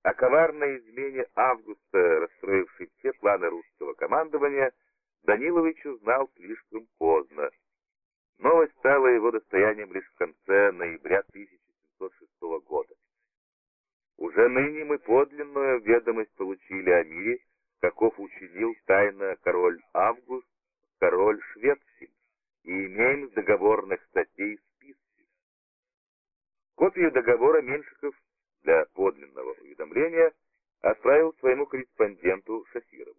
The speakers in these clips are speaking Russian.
О коварной измене Августа, расстроившей все планы русского командования, Данилович узнал слишком поздно. Новость стала его достоянием лишь в конце ноября 1706 года. Уже ныне мы подлинную ведомость получили о мире, каков учинил тайно король Август, король шведский, и имеем с договорных статей списки. Копию договора Меншиков для подлинного уведомления отправил своему корреспонденту Шафирову.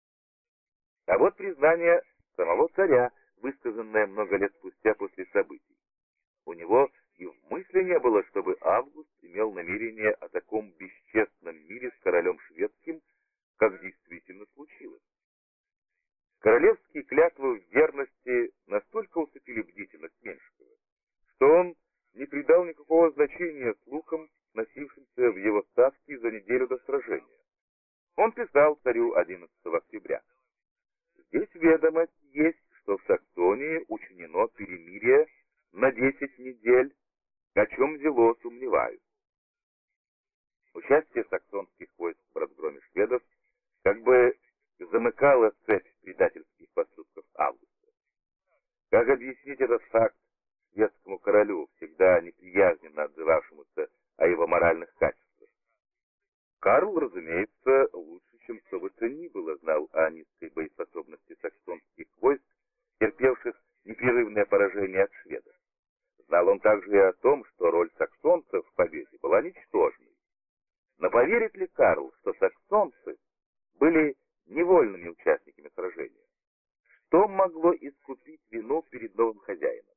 А вот признание самого царя, высказанное много лет спустя после событий. У него и в мысли не было, чтобы Август имел намерение о таком бесчестном мире с королем шведским, как действительно случилось. Королевские клятвы в верности настолько усыпили бдительность Меншикова, что он не придал никакого значения слухам, носившимся в его ставке за неделю до сражения. Он писал царю 11 октября. «Здесь ведомость есть, что в Саксонии учинено перемирие на 10 недель, о чем зело сомневаюсь». Участие саксонских войск в разгроме шведов как бы замыкало цепь предательских поступков Августа. Как объяснить этот факт шведскому королю, всегда неприязненно отзывавшемуся о его моральных качествах? Карл, разумеется, лучше, чем кто бы то ни было, знал о низкой боеспособности саксонских войск, терпевших непрерывное поражение от шведов. Знал он также и о том, что роль саксонцев в победе была ничтожной. Но поверит ли Карл, что саксонцы были невольными участниками сражения? Что могло искупить вину перед новым хозяином?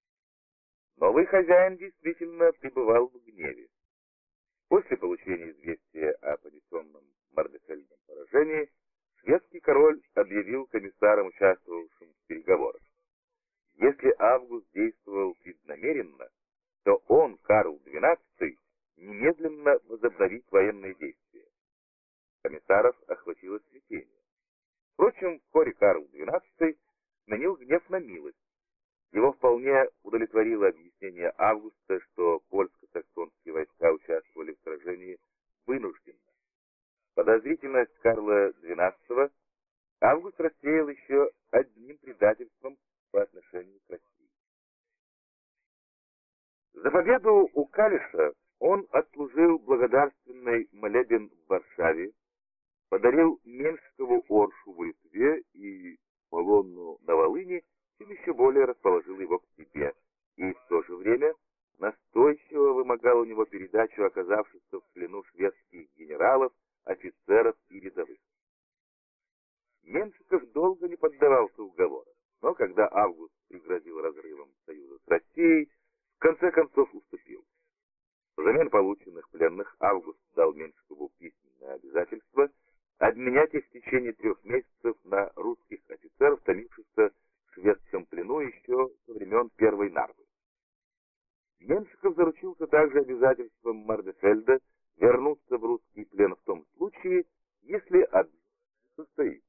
Новый хозяин действительно пребывал в гневе. После получения известия о понесенном Мардефельдом поражении, шведский король объявил комиссарам, участвовавшим в переговорах: если Август действовал преднамеренно, то он, Карл XII, немедленно возобновить военные действия. Комиссаров охватило смятение. Впрочем, вскоре Карл XII сменил гнев на милость. Его вполне удовлетворило объяснение Августа, что польско-саксонские войска участвовали в сражении вынужденно. Подозрительность Карла XII Август рассеял еще одним предательством по отношению к России. За победу у Калиша он отслужил благодарственный молебен в Варшаве, подарил Меншикову Оршу в Литве и Полонну на Волыни, чем еще более расположил его к себе, и в то же время настойчиво вымогал у него передачу оказавшихся в плену шведских генералов, офицеров и рядовых. Меншиков долго не поддавался уговорам, но когда Август пригрозил разрывом союза с Россией, в конце концов уступил. Взамен полученных пленных Август дал Меншикову письменное обязательство обменять их в течение 3 месяцев на русских офицеров, томившихся в шведском плену еще со времен Первой Нарвы. Меншиков заручился также обязательством Мардефельда вернуться в русский плен в том случае, если обмен состоится.